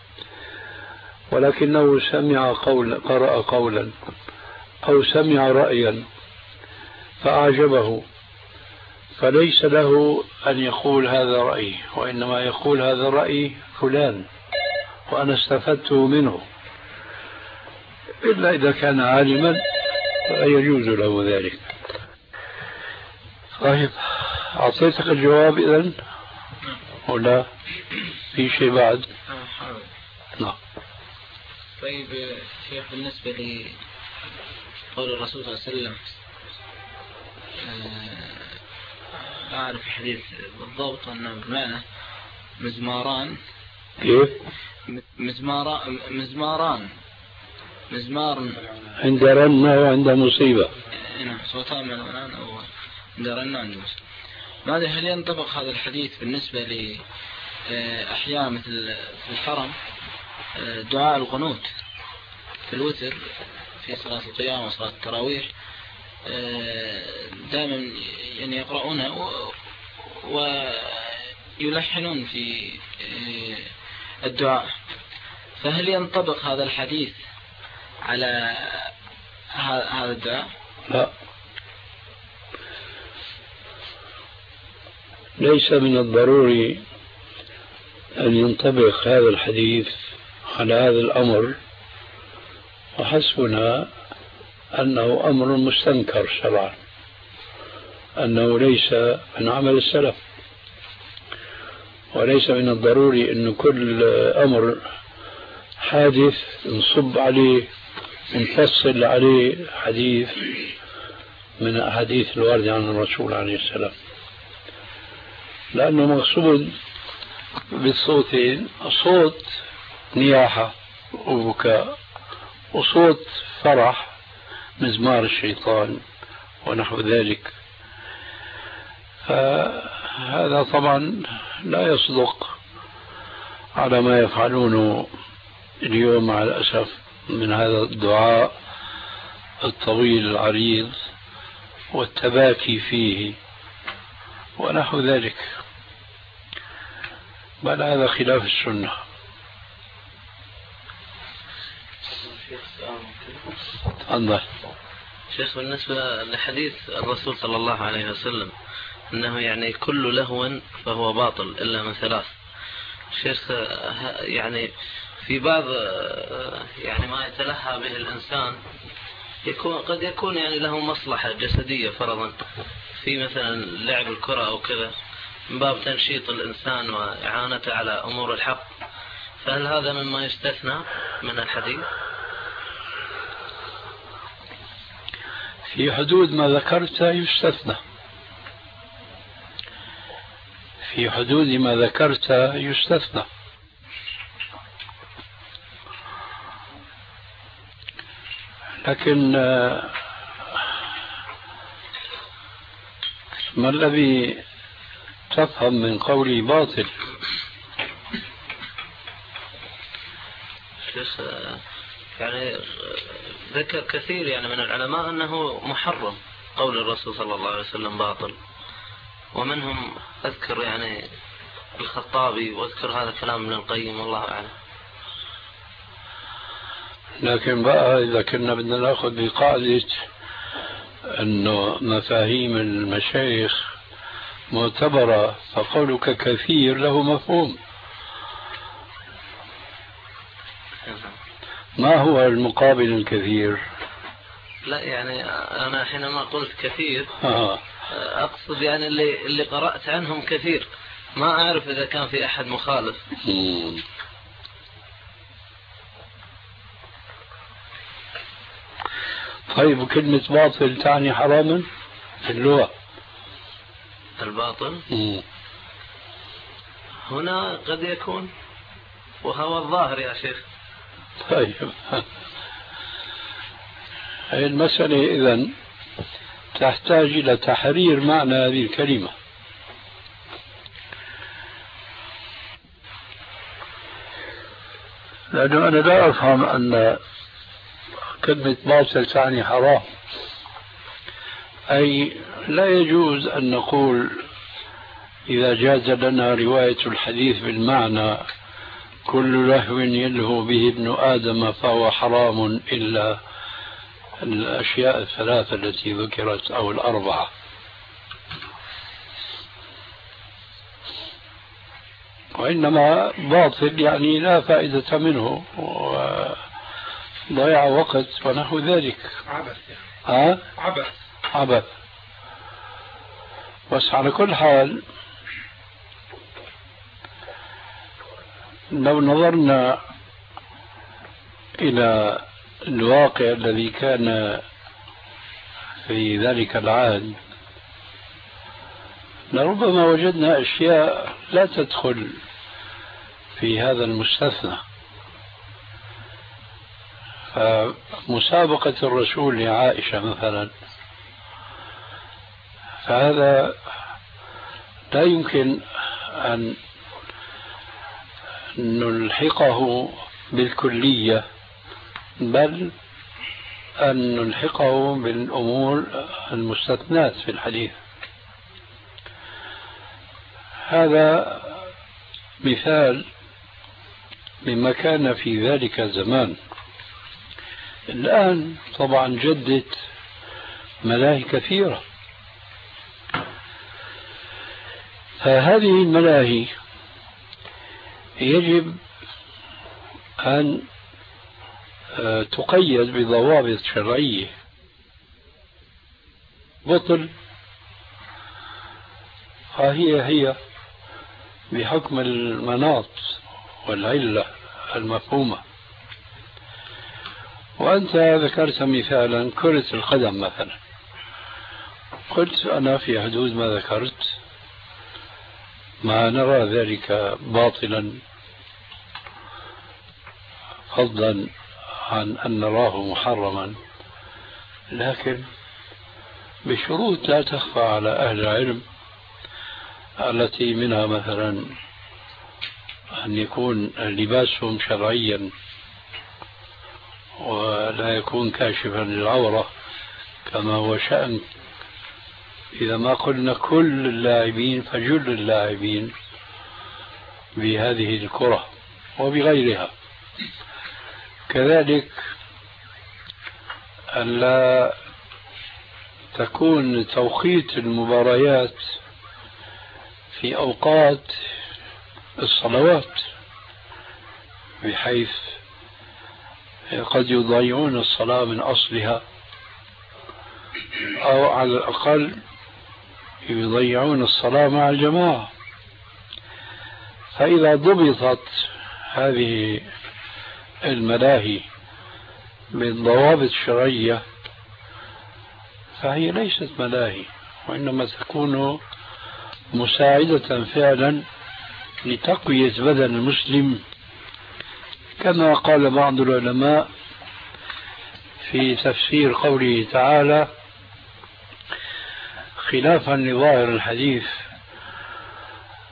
ولكنه سمع قولا، قرأ قولا أو سمع رأيا فأعجبه، فليس له أن يقول هذا رأيي، وإنما يقول هذا رأي فلان وأنا استفدت منه، إلا إذا كان عالما فيجوز له ذلك. طيب، أعطيتك الجواب إذن ولا في شيء بعد؟ نعم. طيب شيخ، بالنسبة لقول الرسول صلى الله عليه وسلم، لا أعرف الحديث بالضبط أنه بمعنى مزماران. كيف؟ مزماران مزماران مزمار عند رنة وعند مصيبة. نعم، صوتان من الآن أو عند رنة وعند مصيبة. ماذا هل ينطبق هذا الحديث بالنسبة لأحيان مثل في الحرم دعاء القنوت في الوتر في صلاة القيام وصلاة التراويح، دائما يعني يقرؤونها ويلحنون في الدعاء، فهل ينطبق هذا الحديث على هذا الدعاء؟ لا، ليس من الضروري أن ينطبق هذا الحديث على هذا الأمر، وحسبنا أنه أمر مستنكر شرعا، أنه ليس من عمل السلف، وليس من الضروري أن كل أمر حادث نصب عليه نفصل عليه حديث من أحاديث الواردة عن الرسول عليه السلام، لأنه مقصود بالصوتين صوت نياحة وبكاء وصوت فرح مزمار الشيطان ونحو ذلك، فهذا طبعا لا يصدق على ما يفعلونه اليوم مع الأسف من هذا الدعاء الطويل العريض والتباكي فيه ونحو ذلك، بل هذا خلاف السنة. تفضل شيخ. بالنسبة لحديث الرسول صلى الله عليه وسلم أنه يعني كل لهو فهو باطل إلا من ثلاث، شيخ يعني في بعض يعني ما يتلهى به الإنسان يكون قد يكون يعني له مصلحة جسدية فرضا في مثلا لعب الكرة أو كذا من باب تنشيط الإنسان وإعانته على أمور الحق، فهل هذا مما يستثنى من الحديث؟ في حدود ما ذكرت يستثنى، في حدود ما ذكرت يستثنى، لكن ما الذي تفهم من قولي شيخ يعني ذكر كثير يعني من العلماء أنه محرم، قول الرسول صلى الله عليه وسلم باطل، ومنهم أذكر يعني الخطابي، واذكر هذا كلام ابن القيم، والله أعلم. لكن بقى إذا كنا بدنا نأخذ بقاعدة أنه مفاهيم المشايخ معتبرة، فقولك كثير له مفهوم. ما هو المقابل الكثير؟ لا يعني أنا حينما قلت كثير آه. أقصد يعني اللي, اللي قرأت عنهم كثير، ما أعرف إذا كان في أحد مخالف. مم. طيب وكلمة باطل تعني حراما في اللغة؟ الباطل مم. هنا قد يكون، وهو الظاهر يا شيخ. طيب هذه المسألة إذن تحتاج إلى تحرير معنى هذه الكلمة. لأنه أنا لا أفهم أن كلمة باطل تعني حرام، أي لا يجوز أن نقول إذا جاز لنا رواية الحديث بالمعنى كل لهو يلهو به ابن آدم فهو حرام إلا الأشياء الثلاثة التي ذكرت أو الأربعة. وإنما باطل يعني لا فائدة منه وضيع وقت ونحو ذلك. عبث يعني. ها؟ عبث عبث. بس على كل حال لو نظرنا إلى الواقع الذي كان في ذلك العهد لربما وجدنا أشياء لا تدخل في هذا المستثنى. فمسابقة الرسول لعائشة مثلا، فهذا لا يمكن أن نلحقه بالكلية، بل أن نلحقه بالأمور المستثنات في الحديث. هذا مثال مما كان في ذلك الزمان. الآن طبعا جدت ملاهي كثيرة، فهذه الملاهي يجب أن تقيد بضوابط شرعية. بطل فهي هي بحكم المناط والعلة المفهومة. وأنت ذكرت مثالا كرة القدم مثلا، قلت أنا في حدود ما ذكرت ما نرى ذلك باطلا، فضلا عن أن نراه محرما، لكن بشروط لا تخفى على أهل العلم، التي منها مثلا أن يكون لباسهم شرعيا ولا يكون كاشفا للعورة كما هو شأن، إذا ما قلنا كل اللاعبين فجل اللاعبين بهذه الكرة وبغيرها. كذلك أن لا تكون توقيت المباريات في أوقات الصلوات، بحيث قد يضيعون الصلاة من أصلها، أو على الأقل يضيعون الصلاة مع الجماعة. فإذا ضبطت هذه الملاهي بالضوابط الشرعية فهي ليست ملاهي، وإنما تكون مساعدة فعلا لتقوية بدن المسلم، كما قال بعض العلماء في تفسير قوله تعالى خلافا لظاهر الحديث: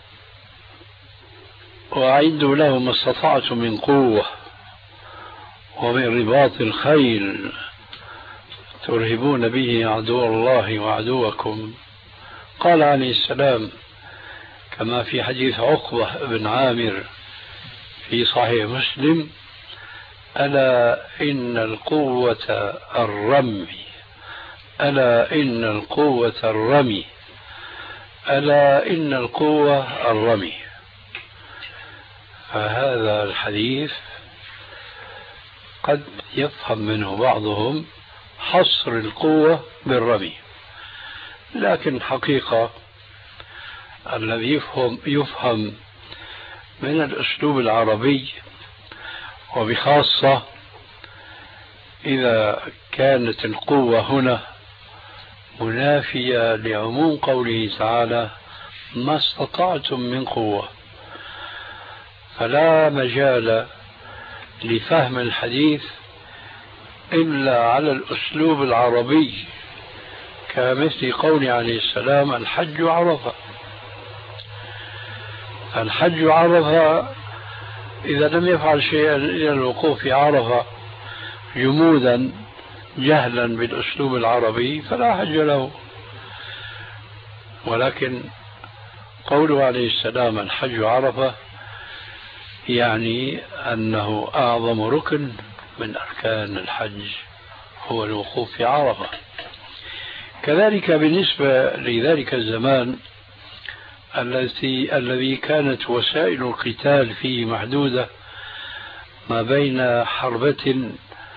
وأعدوا له ما استطعتم من قوة ومن رباط الخيل ترهبون به عدو الله وعدوكم. قال عليه السلام كما في حديث عقبة بن عامر في صحيح مسلم: ألا إن القوة الرمي، ألا إن القوة الرمي، ألا إن القوة الرمي. فهذا الحديث قد يفهم منه بعضهم حصر القوة بالرمي، لكن حقيقة الذي يفهم, يفهم من الأسلوب العربي، وبخاصة إذا كانت القوة هنا منافية لعموم قوله تعالى: ما استطعتم من قوة، فلا مجال لفهم الحديث إلا على الأسلوب العربي، كمثل قول عليه السلام: الحج عرفة. الحج عرفة إذا لم يفعل شيئا إلى الوقوف في عرفة جمودا جهلا بالأسلوب العربي فلا حج له. ولكن قوله عليه السلام: الحج عرفة، يعني أنه أعظم ركن من أركان الحج هو الوقوف في عرفة. كذلك بالنسبة لذلك الزمان الذي الذي كانت وسائل القتال فيه محدودة، ما بين حربة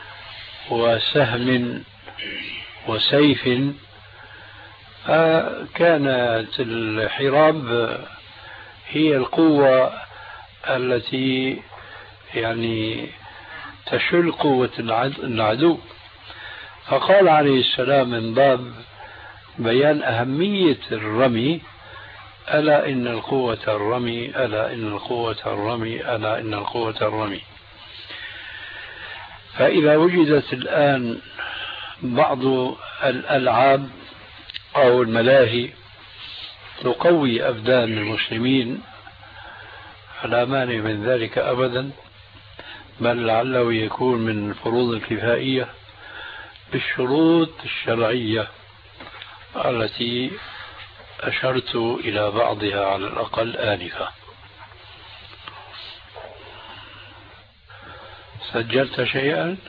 وسهم وسيف، كانت الحراب هي القوة التي يعني تشل قوة العدو. فقال عليه السلام من باب بيان أهمية الرمي: ألا إن القوة الرمي، ألا إن القوة الرمي، ألا إن القوة الرمي. فإذا وجدت الآن بعض الألعاب أو الملاهي تقوي أبدان المسلمين، فلا مانع من ذلك أبدا، بل لعله يكون من الفروض الكفائية بالشروط الشرعية التي أشرت إلى بعضها على الأقل آنفا. سجلت شيئا؟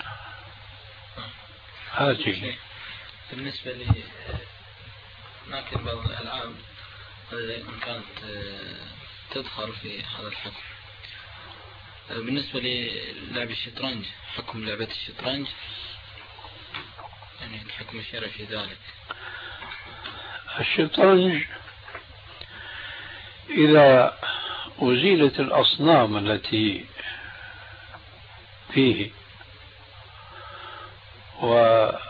هاتي. بالنسبة لي لكن بعض الألعاب إن كانت تدخل في هذا الحكم. بالنسبة للعب الشطرنج، حكم لعبة الشطرنج، يعني الحكم الشرعي في ذلك. الشطرنج إذا أزيلت الأصنام التي فيه وقيد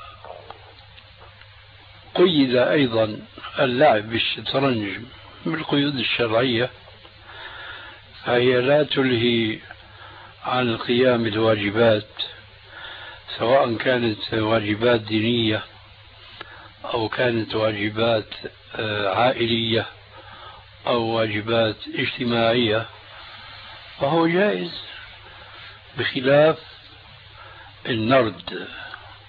أيضا اللعب بالشطرنج بالقيود الشرعية، فهي لا تلهي عن القيام بالواجبات، سواء كانت واجبات دينية أو كانت واجبات عائلية أو واجبات اجتماعية، فهو جائز، بخلاف النرد،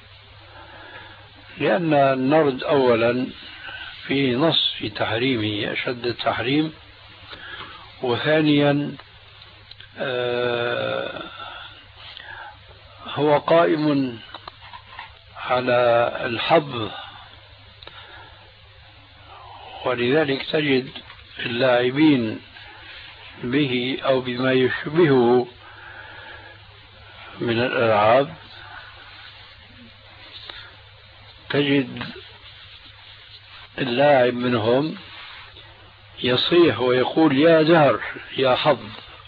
لأن النرد أولا في نص في تحريمه أشد التحريم، وثانيا آه هو قائم على الحظ، ولذلك تجد اللاعبين به أو بما يشبهه من الألعاب، تجد اللاعب منهم يصيح ويقول: يا دهر يا حظ.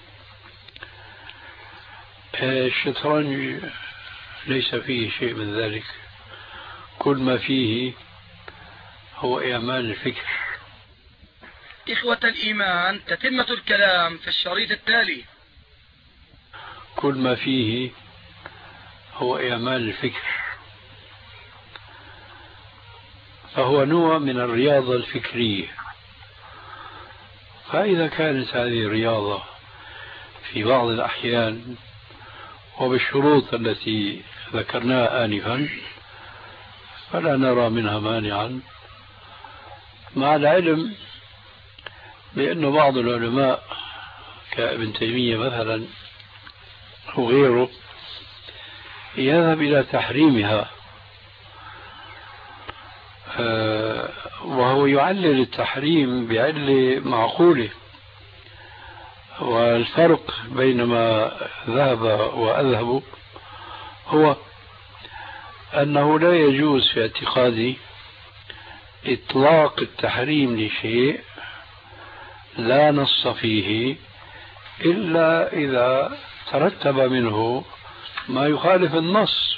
الشطرنج ليس فيه شيء من ذلك، كل ما فيه هو إعمال الفكر. إخوة الإيمان، تتمة الكلام في الشريط التالي. كل ما فيه هو إعمال الفكر، فهو نوع من الرياضة الفكرية. فإذا كانت هذه الرياضة في بعض الأحيان وبالشروط التي ذكرناها آنفا فلا نرى منها مانعا، مع العلم بأن بعض العلماء كابن تيمية مثلا وغيره يذهب إلى تحريمها، وهو يعلل التحريم بعلة معقولة. والفرق بين ما ذهب وأذهب هو أنه لا يجوز في اعتقادي إطلاق التحريم لشيء لا نص فيه إلا إذا ترتب منه ما يخالف النص.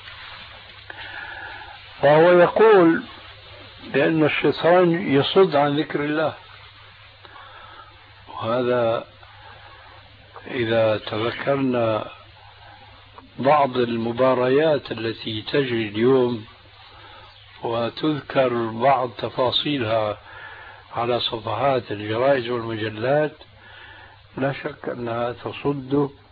فهو يقول بأن الشيطان يصد عن ذكر الله، وهذا إذا تذكرنا بعض المباريات التي تجري اليوم وتذكر بعض تفاصيلها على صفحات الجرائد والمجلات لا شك أنها تصد